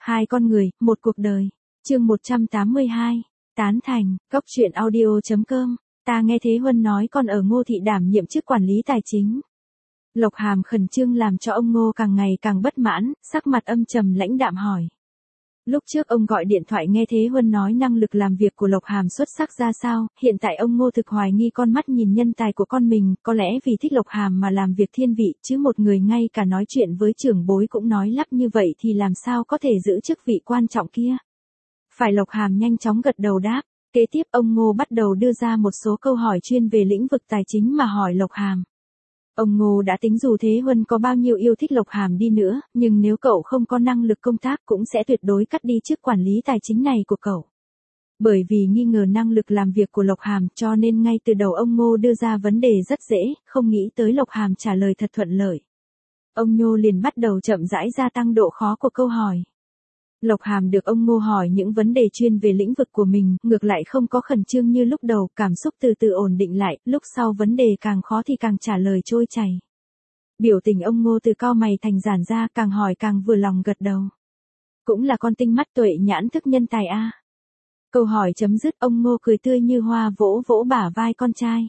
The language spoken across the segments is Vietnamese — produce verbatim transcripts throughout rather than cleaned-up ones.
Hai con người, một cuộc đời. Chương một trăm tám mươi hai. Tán thành, Cốc truyện audio chấm com. Ta nghe Thế Huân nói con ở Ngô thị đảm nhiệm chức quản lý tài chính. Lộc Hàm khẩn trương làm cho ông Ngô càng ngày càng bất mãn, sắc mặt âm trầm lãnh đạm hỏi. Lúc trước ông gọi điện thoại nghe Thế Huân nói năng lực làm việc của Lộc Hàm xuất sắc ra sao, hiện tại ông Ngô thực hoài nghi con mắt nhìn nhân tài của con mình, có lẽ vì thích Lộc Hàm mà làm việc thiên vị, chứ một người ngay cả nói chuyện với trưởng bối cũng nói lắp như vậy thì làm sao có thể giữ chức vị quan trọng kia. Phải. Lộc Hàm nhanh chóng gật đầu đáp, kế tiếp ông Ngô bắt đầu đưa ra một số câu hỏi chuyên về lĩnh vực tài chính mà hỏi Lộc Hàm. Ông Ngô đã tính dù Thế Huân có bao nhiêu yêu thích Lộc Hàm đi nữa, nhưng nếu cậu không có năng lực công tác cũng sẽ tuyệt đối cắt đi chức quản lý tài chính này của cậu. Bởi vì nghi ngờ năng lực làm việc của Lộc Hàm cho nên ngay từ đầu ông Ngô đưa ra vấn đề rất dễ, không nghĩ tới Lộc Hàm trả lời thật thuận lợi. Ông Ngô liền bắt đầu chậm rãi gia tăng độ khó của câu hỏi. Lộc Hàm được ông Ngô hỏi những vấn đề chuyên về lĩnh vực của mình, ngược lại không có khẩn trương như lúc đầu, cảm xúc từ từ ổn định lại, lúc sau vấn đề càng khó thì càng trả lời trôi chảy. Biểu tình ông Ngô từ cau mày thành giãn ra, càng hỏi càng vừa lòng gật đầu. Cũng là con tinh mắt tuệ nhãn thức nhân tài a. À. Câu hỏi chấm dứt, ông Ngô cười tươi như hoa vỗ vỗ bả vai con trai.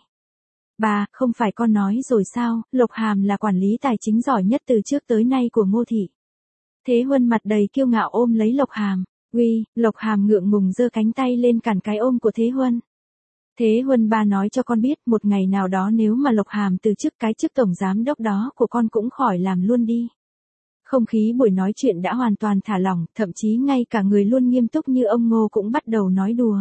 Bà, không phải con nói rồi sao, Lộc Hàm là quản lý tài chính giỏi nhất từ trước tới nay của Ngô thị. Thế Huân mặt đầy kiêu ngạo ôm lấy Lộc Hàm. Uy, Lộc Hàm ngượng ngùng giơ cánh tay lên cản cái ôm của Thế Huân. Thế Huân ba nói cho con biết một ngày nào đó nếu mà Lộc Hàm từ chức cái chức tổng giám đốc đó của con cũng khỏi làm luôn đi. Không khí buổi nói chuyện đã hoàn toàn thả lỏng, thậm chí ngay cả người luôn nghiêm túc như ông Ngô cũng bắt đầu nói đùa.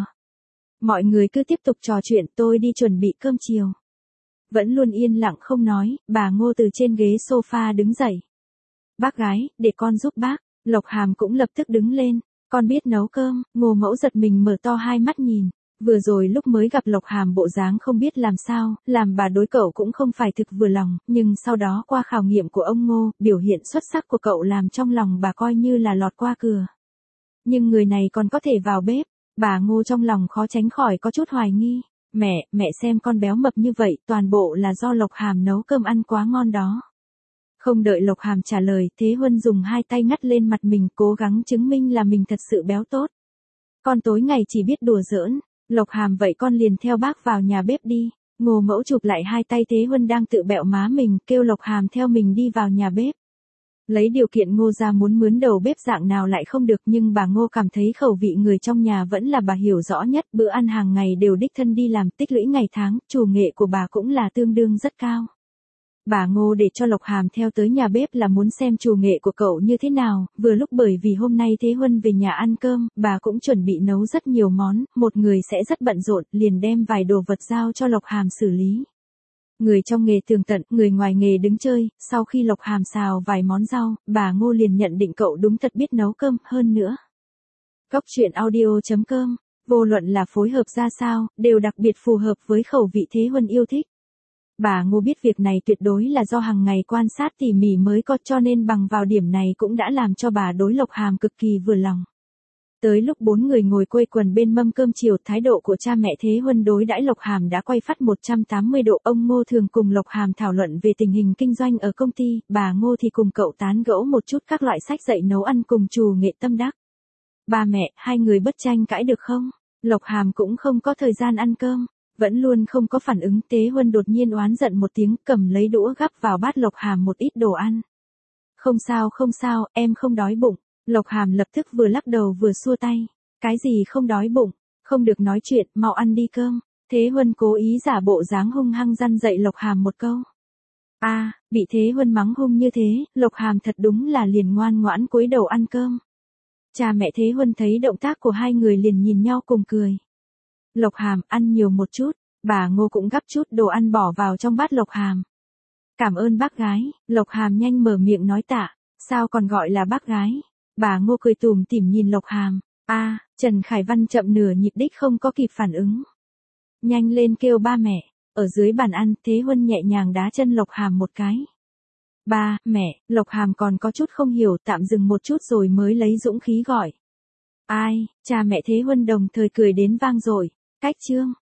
Mọi người cứ tiếp tục trò chuyện, tôi đi chuẩn bị cơm chiều. Vẫn luôn yên lặng không nói, bà Ngô từ trên ghế sofa đứng dậy. Bác gái, để con giúp bác. Lộc Hàm cũng lập tức đứng lên. Con biết nấu cơm. Ngô Mẫu giật mình mở to hai mắt nhìn. Vừa rồi lúc mới gặp Lộc Hàm bộ dáng không biết làm sao, làm bà đối cậu cũng không phải thực vừa lòng, nhưng sau đó qua khảo nghiệm của ông Ngô, biểu hiện xuất sắc của cậu làm trong lòng bà coi như là lọt qua cửa. Nhưng người này còn có thể vào bếp. Bà Ngô trong lòng khó tránh khỏi có chút hoài nghi. Mẹ, mẹ xem con béo mập như vậy, toàn bộ là do Lộc Hàm nấu cơm ăn quá ngon đó. Không đợi Lộc Hàm trả lời, Thế Huân dùng hai tay ngắt lên mặt mình, cố gắng chứng minh là mình thật sự béo tốt. Con tối ngày chỉ biết đùa giỡn. Lộc Hàm vậy con liền theo bác vào nhà bếp đi. Ngô Mẫu chụp lại hai tay Thế Huân đang tự bẹo má mình, kêu Lộc Hàm theo mình đi vào nhà bếp. Lấy điều kiện Ngô gia muốn mướn đầu bếp dạng nào lại không được, nhưng bà Ngô cảm thấy khẩu vị người trong nhà vẫn là bà hiểu rõ nhất, bữa ăn hàng ngày đều đích thân đi làm, tích lũy ngày tháng, chủ nghệ của bà cũng là tương đương rất cao. Bà Ngô để cho Lộc Hàm theo tới nhà bếp là muốn xem chủ nghệ của cậu như thế nào, vừa lúc bởi vì hôm nay Thế Huân về nhà ăn cơm, bà cũng chuẩn bị nấu rất nhiều món, một người sẽ rất bận rộn, liền đem vài đồ vật giao cho Lộc Hàm xử lý. Người trong nghề tường tận, người ngoài nghề đứng chơi, sau khi Lộc Hàm xào vài món rau, bà Ngô liền nhận định cậu đúng thật biết nấu cơm, hơn nữa. Cốc truyện audio chấm com, vô luận là phối hợp ra sao, đều đặc biệt phù hợp với khẩu vị Thế Huân yêu thích. Bà Ngô biết việc này tuyệt đối là do hàng ngày quan sát tỉ mỉ mới có, cho nên bằng vào điểm này cũng đã làm cho bà đối Lộc Hàm cực kỳ vừa lòng. Tới lúc bốn người ngồi quây quần bên mâm cơm chiều, thái độ của cha mẹ Thế Huân đối đãi Lộc Hàm đã quay phắt một trăm tám mươi độ. Ông Ngô thường cùng Lộc Hàm thảo luận về tình hình kinh doanh ở công ty, bà Ngô thì cùng cậu tán gẫu một chút các loại sách dạy nấu ăn cùng chủ nghệ tâm đắc. Ba mẹ, hai người bất tranh cãi được không? Lộc Hàm cũng không có thời gian ăn cơm. Vẫn luôn không có phản ứng, Thế Huân đột nhiên oán giận một tiếng, cầm lấy đũa gắp vào bát Lộc Hàm một ít đồ ăn. Không sao không sao, em không đói bụng. Lộc Hàm lập tức vừa lắc đầu vừa xua tay. Cái gì không đói bụng, không được nói chuyện, mau ăn đi cơm. Thế Huân cố ý giả bộ dáng hung hăng răn dạy Lộc Hàm một câu. A, à, bị Thế Huân mắng hung như thế, Lộc Hàm thật đúng là liền ngoan ngoãn cúi đầu ăn cơm. Cha mẹ Thế Huân thấy động tác của hai người liền nhìn nhau cùng cười. Lộc Hàm, ăn nhiều một chút. Bà Ngô cũng gắp chút đồ ăn bỏ vào trong bát Lộc Hàm. Cảm ơn bác gái. Lộc Hàm nhanh mở miệng nói tạ. Sao còn gọi là bác gái? Bà Ngô cười tủm tỉm nhìn Lộc Hàm. A, à, Trần Khải Văn chậm nửa nhịp đích không có kịp phản ứng. Nhanh lên kêu ba mẹ. Ở dưới bàn ăn, Thế Huân nhẹ nhàng đá chân Lộc Hàm một cái. Ba, mẹ. Lộc Hàm còn có chút không hiểu, tạm dừng một chút rồi mới lấy dũng khí gọi. Ai? Cha mẹ Thế Huân đồng thời cười đến vang dội. Cách chương.